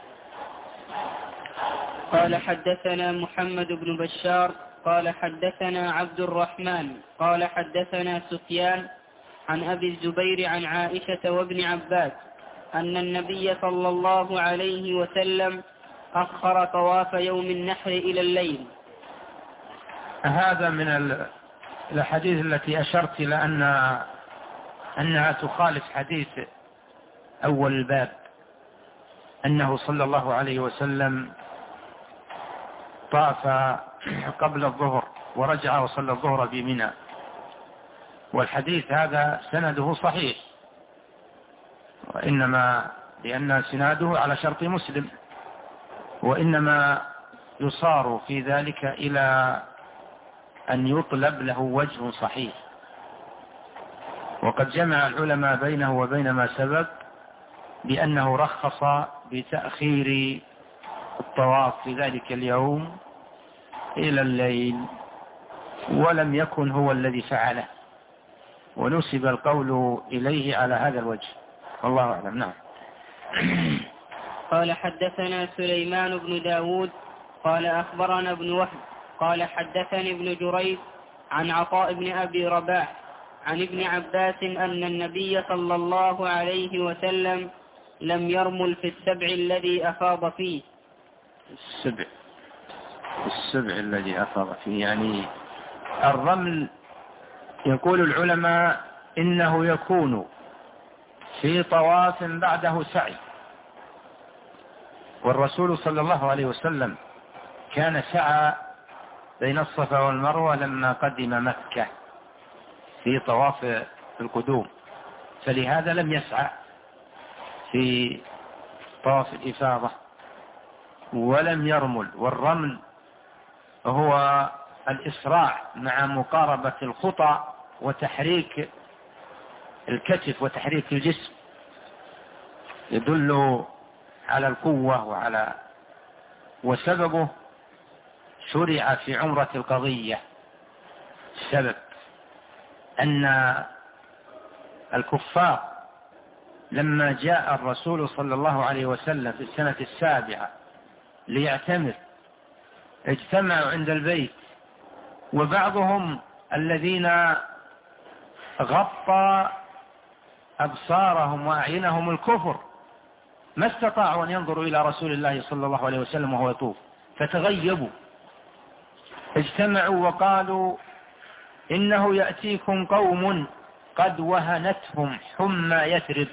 Speaker 1: قال: حدثنا محمد بن بشار قال حدثنا عبد الرحمن قال حدثنا سفيان عن أبي الزبير عن عائشة وابن عباس أن النبي صلى الله عليه وسلم أخر طواف يوم النحر إلى الليل.
Speaker 2: هذا من الحديث التي أشرت إلى أنها تخالف حديث أول الباب، أنه صلى الله عليه وسلم طاف قبل الظهر ورجع وصلى الظهر بمنى، والحديث هذا سنده صحيح، وإنما لأن سناده على شرط مسلم، وإنما يصار في ذلك إلى أن يطلب له وجه صحيح. وقد جمع العلماء بينه وبين ما سبق بأنه رخص بتأخير الطواف في ذلك اليوم إلى الليل، ولم يكن هو الذي فعله، ونسب القول إليه على هذا الوجه، والله أعلم. نعم.
Speaker 1: قال: حدثنا سليمان بن داود قال أخبرنا ابن وهب قال حدثني ابن جريج عن عطاء بن أبي رباح عن ابن عباس أن النبي صلى الله عليه وسلم لم يرمل في السبع الذي أفاض فيه.
Speaker 2: السبع الذي أفاض فيه، يعني الرمل يقول العلماء إنه يكون في طواف بعده سعي، والرسول صلى الله عليه وسلم كان سعى بين الصفا والمروة لما قدم مكة في طواف القدوم، فلهذا لم يسعى في طواف الإفاضة ولم يرمل. والرمل هو الإسراع مع مقاربة الخطى وتحريك الكتف وتحريك الجسم، يدل على القوة وسببه شرع في عمرة القضية. السبب أن الكفار لما جاء الرسول صلى الله عليه وسلم في السنة 7 ليعتمر اجتمعوا عند البيت، وبعضهم الذين غطى أبصارهم وأعينهم الكفر ما استطاعوا أن ينظروا إلى رسول الله صلى الله عليه وسلم وهو يطوف فتغيبوا، اجتمعوا وقالوا إنه يأتيكم قوم قد وهنتهم حمى يثرب.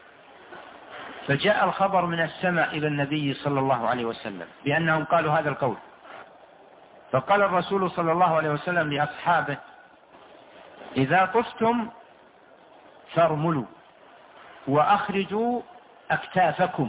Speaker 2: فجاء الخبر من السماء إلى النبي صلى الله عليه وسلم بأنهم قالوا هذا القول، فقال الرسول صلى الله عليه وسلم لأصحابه إذا طفتم فارملوا وأخرجوا أكتافكم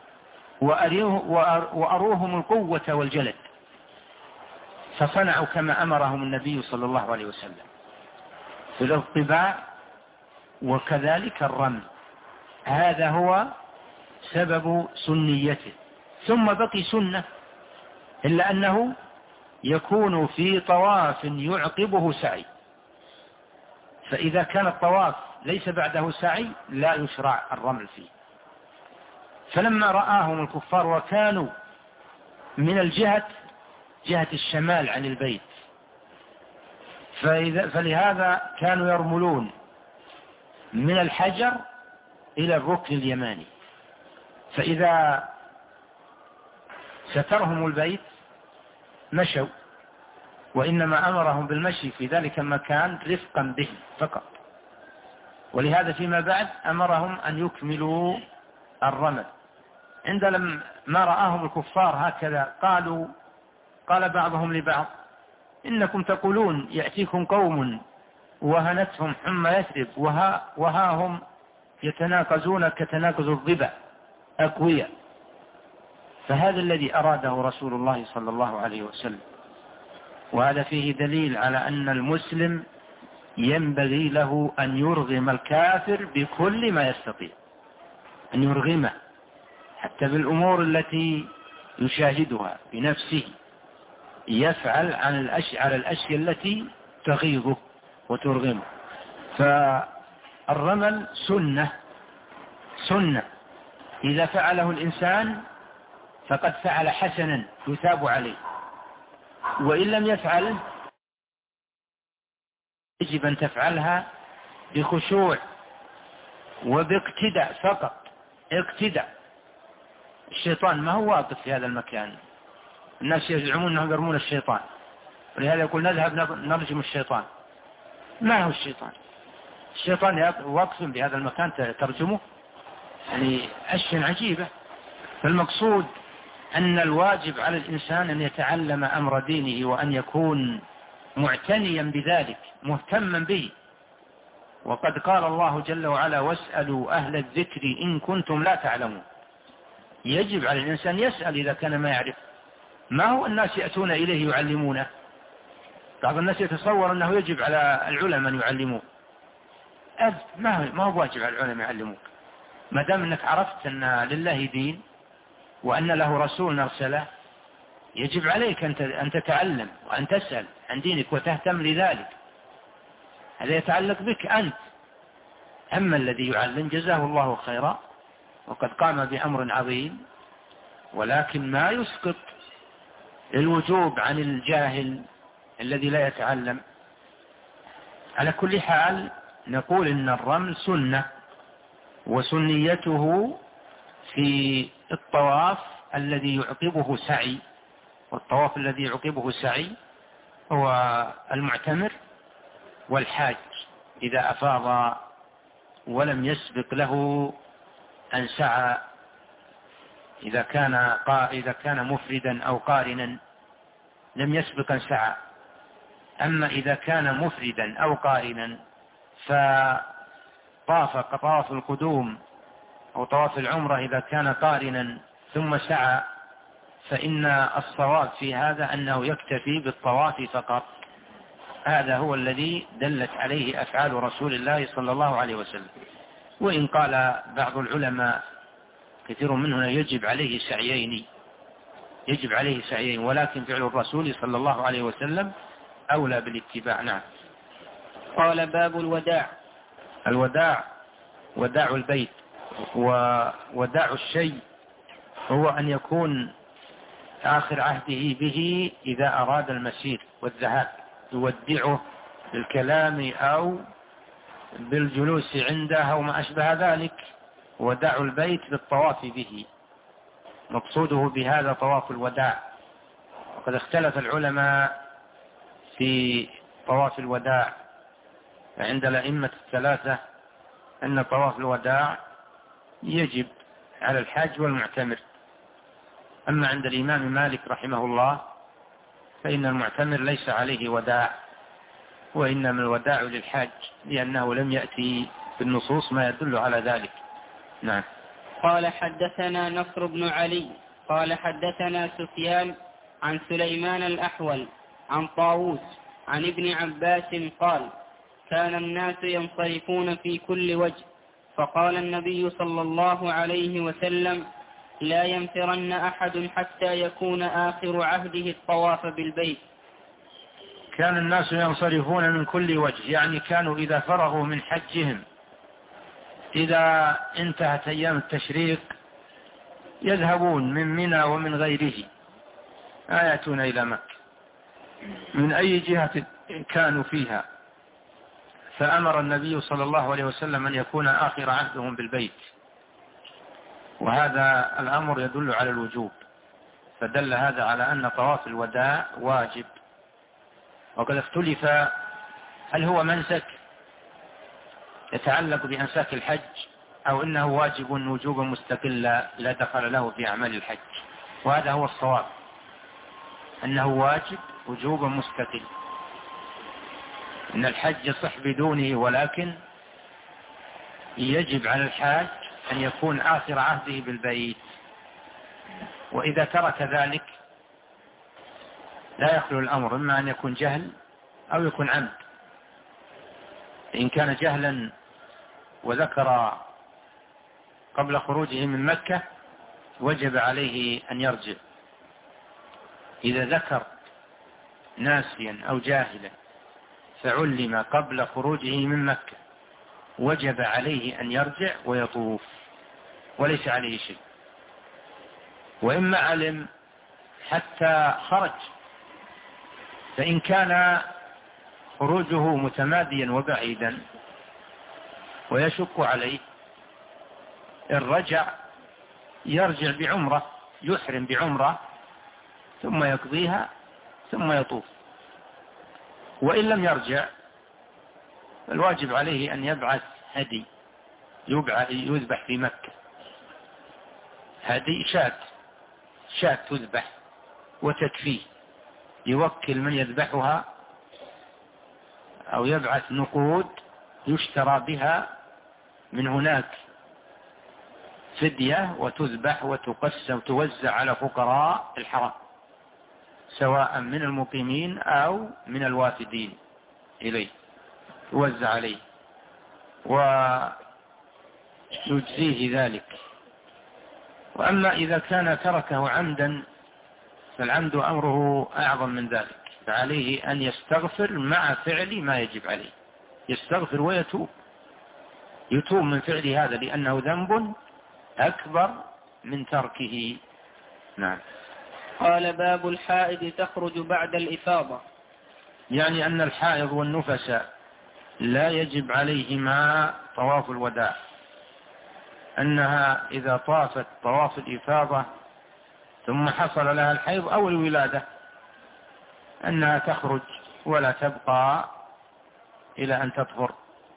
Speaker 2: وأروهم القوة والجلد، فصنعوا كما أمرهم النبي صلى الله عليه وسلم في الاطباع وكذلك الرمل. هذا هو سبب سنيته. ثم بقي سنة إلا أنه يكون في طواف يعقبه سعي، فإذا كان الطواف ليس بعده سعي لا يشرع الرمل فيه. فلما رآهم الكفار وكانوا من جهة الشمال عن البيت، فلهذا كانوا يرملون من الحجر إلى الركن اليماني، فإذا سترهم البيت مشوا، وإنما أمرهم بالمشي في ذلك المكان رفقا به فقط. ولهذا فيما بعد أمرهم أن يكملوا الرمل. عندما رآهم الكفار هكذا قال بعضهم لبعض إنكم تقولون يأتيكم قوم وهنتهم حمى يثرب وها هم يتناقزون كتناقز الضبع أقوياء. فهذا الذي أراده رسول الله صلى الله عليه وسلم، وهذا فيه دليل على أن المسلم ينبغي له أن يرغم الكافر بكل ما يستطيع، أن يرغمه حتى بالأمور التي يشاهدها بنفسه، يفعل على الأشياء التي تغيظه وترغمه. فالرمل سنة إذا فعله الإنسان فقد فعل حسنا يثاب عليه، وإن لم يفعل يجب أن تفعلها بخشوع وباقتداء فقط. اقتداء. الشيطان ما هو واقف في هذا المكان، الناس يزعمون أنهم يرمون الشيطان، ولهذا يقول نذهب نرجم الشيطان. ما هو الشيطان واقف بهذا المكان ترجمه، يعني أشياء عجيبة. فالمقصود أن الواجب على الإنسان أن يتعلم أمر دينه وأن يكون معتنيا بذلك مهتما به. وقد قال الله جل وعلا واسألوا أهل الذكر إن كنتم لا تعلمون. يجب على الإنسان يسأل إذا كان ما يعرف. ما هو الناس يأتون إليه يعلمونه؟ بعض الناس يتصور أنه يجب على العلماء أن يعلموه. ما هو واجب على العلماء يعلموك، ما دام أنك عرفت أن لله دين وأن له رسول أرسله، يجب عليك أن تتعلم وأن تسأل عن دينك وتهتم لذلك. هذا يتعلق بك أنت. أما الذي يعلم جزاه الله خيرا وقد قام بأمر عظيم، ولكن ما يسقط الوجوب عن الجاهل الذي لا يتعلم. على كل حال نقول إن الرمل سنة، وسنيته في الطواف الذي يعقبه سعي، والطواف الذي يعقبه سعي هو المعتمر والحاج إذا أفاض ولم يسبق له أن سعى، إذا كان مفردا أو قارنا لم يسبق أن سعى. أما إذا كان مفردا أو قارنا فطاف كطواف القدوم أو طواف العمرة إذا كان قارنا ثم سعى، فإن الصواب في هذا أنه يكتفي بالطواف فقط. هذا هو الذي دلت عليه أفعال رسول الله صلى الله عليه وسلم. وإن قال بعض العلماء كثير منهم يجب عليه سعيين، ولكن فعل الرسول صلى الله عليه وسلم أولى بالاتباع. نعم.
Speaker 1: قال باب الوداع.
Speaker 2: وداع البيت. ووداع الشيء هو أن يكون آخر عهده به إذا أراد المسير والذهاب، يودعه بالكلام أو بالجلوس عنده أو ما أشبه ذلك. وداع البيت بالطواف به، مقصوده بهذا طواف الوداع. وقد اختلف العلماء في طواف الوداع، عند الأئمة الثلاثة أن طواف الوداع يجب على الحاج والمعتمر. أما عند الإمام مالك رحمه الله فإن المعتمر ليس عليه وداع، وإنما الوداع للحاج، لأنه لم يأتي بالنصوص ما يدل على ذلك. نعم.
Speaker 1: قال حدثنا نصر بن علي قال حدثنا سفيان عن سليمان الأحول عن طاووس عن ابن عباس قال: كان الناس ينصرفون في كل وجه، فقال النبي صلى الله عليه وسلم: لا ينفرن أحد حتى يكون آخر عهده الطواف بالبيت.
Speaker 2: كان الناس ينصرفون من كل وجه، يعني كانوا إذا فرغوا من حجهم، إذا انتهت أيام التشريق، يذهبون من منى ومن غيره، يأتون إلى مكة من أي جهة كانوا فيها. فأمر النبي صلى الله عليه وسلم أن يكون آخر عهدهم بالبيت، وهذا الأمر يدل على الوجوب، فدل هذا على أن طواف الوداع واجب. وقد اختلف هل هو منسك يتعلق بأنساك الحج أو إنه واجب وجوبا مستقلا لا دخل له في أعمال الحج. وهذا هو الصواب، أنه واجب وجوبا مستقل، إن الحج يصح بدونه، ولكن يجب على الحاج أن يكون آخر عهده بالبيت. وإذا ترك ذلك لا يخلو الأمر، إما أن يكون جهل أو يكون عمد. إن كان جهلا وذكر قبل خروجه من مكة وجب عليه أن يرجع. إذا ذكر ناسيا أو جاهلا فعلم قبل خروجه من مكة وجب عليه أن يرجع ويطوف وليس عليه شيء. وإما علم حتى خرج، فإن كان خروجه متماديا وبعيدا ويشق عليه، إن رجع يرجع بعمرة، يحرم بعمرة ثم يقضيها ثم يطوف. وإن لم يرجع الواجب عليه أن يبعث هدي يذبح في مكة، هدي شاة تذبح وتكفيه، يوكل من يذبحها أو يبعث نقود يشترى بها من هناك فدية وتذبح وتقسم وتوزع على فقراء الحرم، سواء من المقيمين أو من الوافدين إليه، توزع عليه ويجزيه ذلك. وأما إذا كان تركه عمدا فالعمد أمره أعظم من ذلك، فعليه أن يستغفر مع فعل ما يجب عليه، يستغفر ويتوب، يتوب من فعل هذا لأنه ذنب أكبر من تركه. نعم.
Speaker 1: قال: باب الحائض تخرج بعد الإفاضة.
Speaker 2: يعني أن الحائض والنفس لا يجب عليهما طواف الوداع، أنها إذا طافت طواف الإفاضة ثم حصل لها الحيض أو الولادة أنها تخرج ولا تبقى إلى أن تطهر،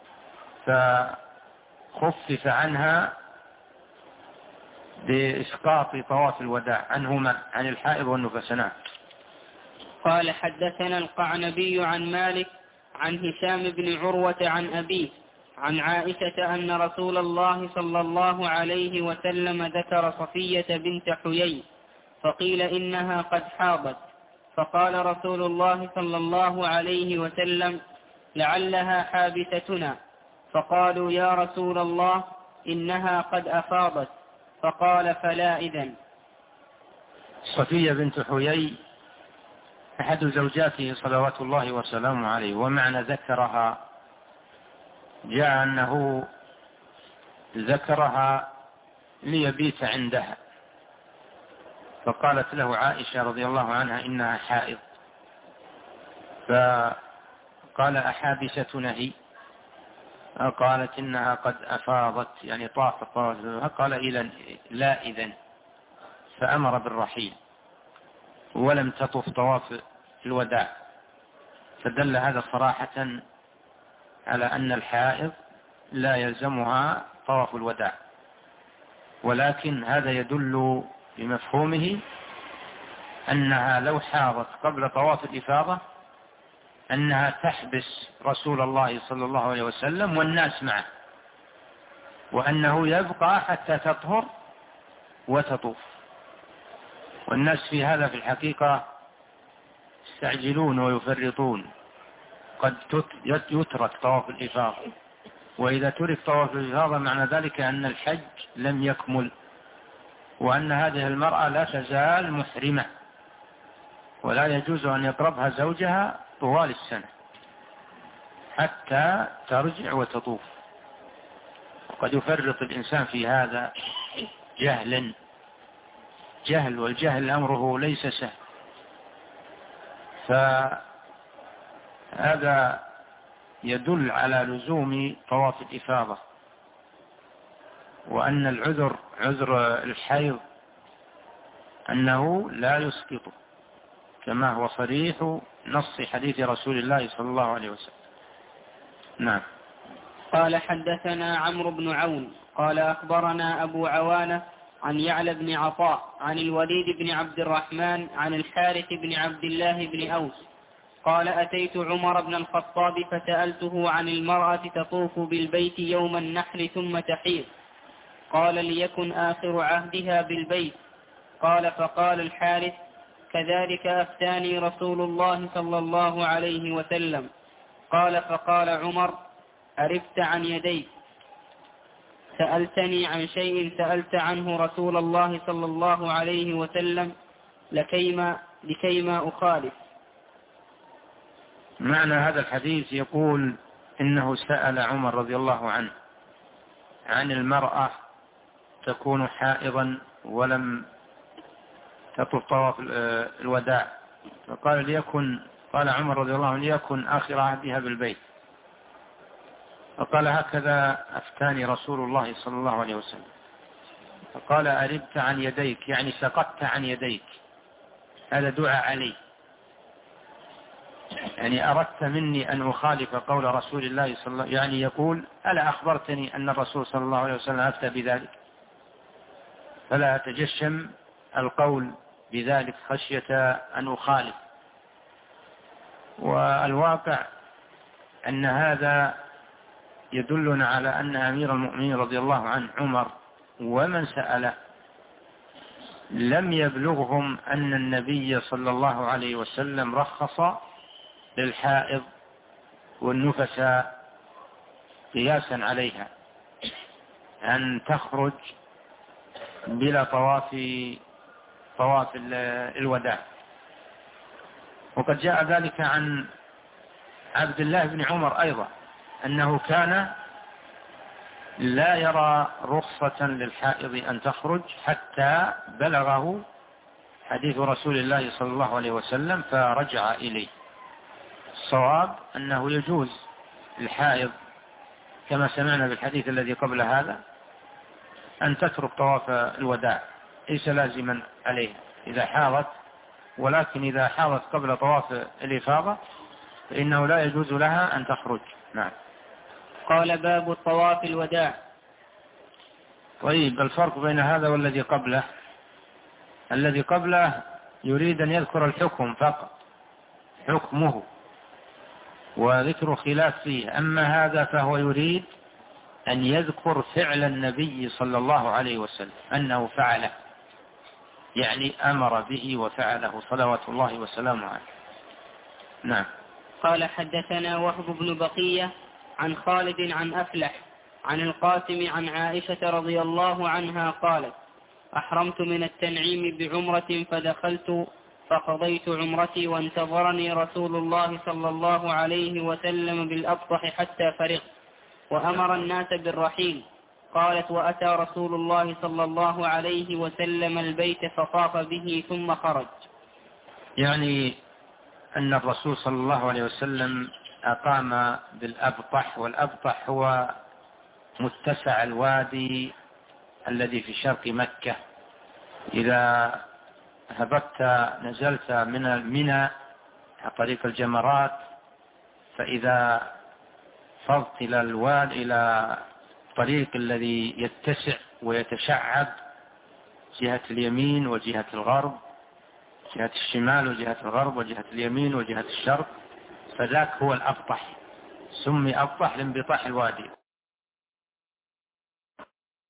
Speaker 2: فخفف عنها بإسقاط طواف الوداع عنهما، عن الحائض والنفساء.
Speaker 1: قال: حدثنا القعنبي عن مالك عن هشام بن عروة عن أبيه عن عائشة أن رسول الله صلى الله عليه وسلم ذكر صفية بنت حيي فقيل إنها قد حاضت، فقال رسول الله صلى الله عليه وسلم: لعلها حابستنا. فقالوا: يا رسول الله إنها قد أفاضت. فقال: فلا إذن.
Speaker 2: صفية بنت حيي أحد زوجاته صلوات الله وسلامه عليه، ومعنى ذكرها جاء أنه ذكرها ليبيت عندها، فقالت له عائشة رضي الله عنها إنها حائض، فقال أحابستنا هي؟ قالت إنها قد أفاضت يعني طافت، قال لا إذن، فأمر بالرحيل ولم تطف طواف الوداع. فدل هذا صراحة على أن الحائض لا يلزمها طواف الوداع، ولكن هذا يدل بمفهومه أنها لو حاضت قبل طواف الإفاضة أنها تحبس رسول الله صلى الله عليه وسلم والناس معه، وأنه يبقى حتى تطهر وتطوف. والناس في هذا في الحقيقة يستعجلون ويفرطون، قد يترك طواف الإفاضة، وإذا ترك طواف الإفاضة معنى ذلك أن الحج لم يكمل، وأن هذه المرأة لا تزال محرمة، ولا يجوز أن يقربها زوجها طوال السنة حتى ترجع وتطوف. وقد يفرط الإنسان في هذا جهل، والجهل أمره ليس سهل. فهذا يدل على لزوم طواف الإفاضة، وأن العذر عذر الحيض أنه لا يسقط، كما هو صريح نص حديث رسول الله صلى الله عليه وسلم. نعم.
Speaker 1: قال حدثنا عمرو بن عون قال أخبرنا أبو عوانة عن يعلى بن عطاء عن الوليد بن عبد الرحمن عن الحارث بن عبد الله بن أوس قال أتيت عمر بن الخطاب فسألته عن المرأة تطوف بالبيت يوم النحر ثم تحيض، قال ليكن آخر عهدها بالبيت. قال فقال الحارث كذلك أفتاني رسول الله صلى الله عليه وسلم. قال فقال عمر أرفت عن يديك، سألتني عن شيء سألت عنه رسول الله صلى الله عليه وسلم لكيما أخالف.
Speaker 2: معنى هذا الحديث يقول إنه سأل عمر رضي الله عنه عن المرأة تكون حائضا ولم تطوف طواف الوداع، فقال قال عمر رضي الله عنه ليكن آخر عهدها بالبيت، فقال هكذا أفتاني رسول الله صلى الله عليه وسلم. فقال أربت عن يديك يعني سقطت عن يديك، هذا دعاء علي، يعني أردت مني أن أخالف قول رسول الله صلى الله عليه وسلم، يعني يقول ألا أخبرتني أن الرسول صلى الله عليه وسلم أفتى بذلك، فلا أتجشم القول بذلك خشية أن أخالف. والواقع أن هذا يدلنا على أن أمير المؤمنين رضي الله عنه عمر ومن سأله لم يبلغهم أن النبي صلى الله عليه وسلم رخص للحائض والنفساء قياسا عليها أن تخرج بلا طواف الوداع. وقد جاء ذلك عن عبد الله بن عمر أيضا أنه كان لا يرى رخصة للحائض أن تخرج حتى بلغه حديث رسول الله صلى الله عليه وسلم فرجع إليه. الصواب أنه يجوز الحائض كما سمعنا بالحديث الذي قبل هذا أن تترك طواف الوداع، ليس لازما عليها إذا حاضت، ولكن إذا حاضت قبل طواف الإفاضة فإنه لا يجوز لها أن تخرج. نعم.
Speaker 1: قال باب الطواف الوداع.
Speaker 2: طيب، الفرق بين هذا والذي قبله، الذي قبله يريد أن يذكر الحكم فقط، حكمه وذكر خلاف فيه، أما هذا فهو يريد أن يذكر فعل النبي صلى الله عليه وسلم أنه فعله، يعني أمر به وفعله صلوات الله وسلامه عليه. نعم.
Speaker 1: قال حدثنا وهب بن بقية عن خالد عن أفلح عن القاسم عن عائشة رضي الله عنها قالت أحرمت من التنعيم بعمرة فدخلت فقضيت عمرتي وانتظرني رسول الله صلى الله عليه وسلم بالأبطح حتى فرغت، وأمر الناس بالرحيل، قالت: وأتى رسول الله صلى الله عليه وسلم البيت فطاف به ثم خرج.
Speaker 2: يعني أن الرسول صلى الله عليه وسلم أقام بالأبطح، والأبطح هو متسع الوادي الذي في شرق مكة. إذا هبطت نزلت من المنى طريق الجمرات، فإذا فضت إلى الوادي إلى الطريق الذي يتسع ويتشعب جهة اليمين وجهة الغرب، جهة الشمال وجهة الغرب وجهة اليمين وجهة الشرق، فذاك هو الأبطح، سمي أبطح لانبطاح الوادي.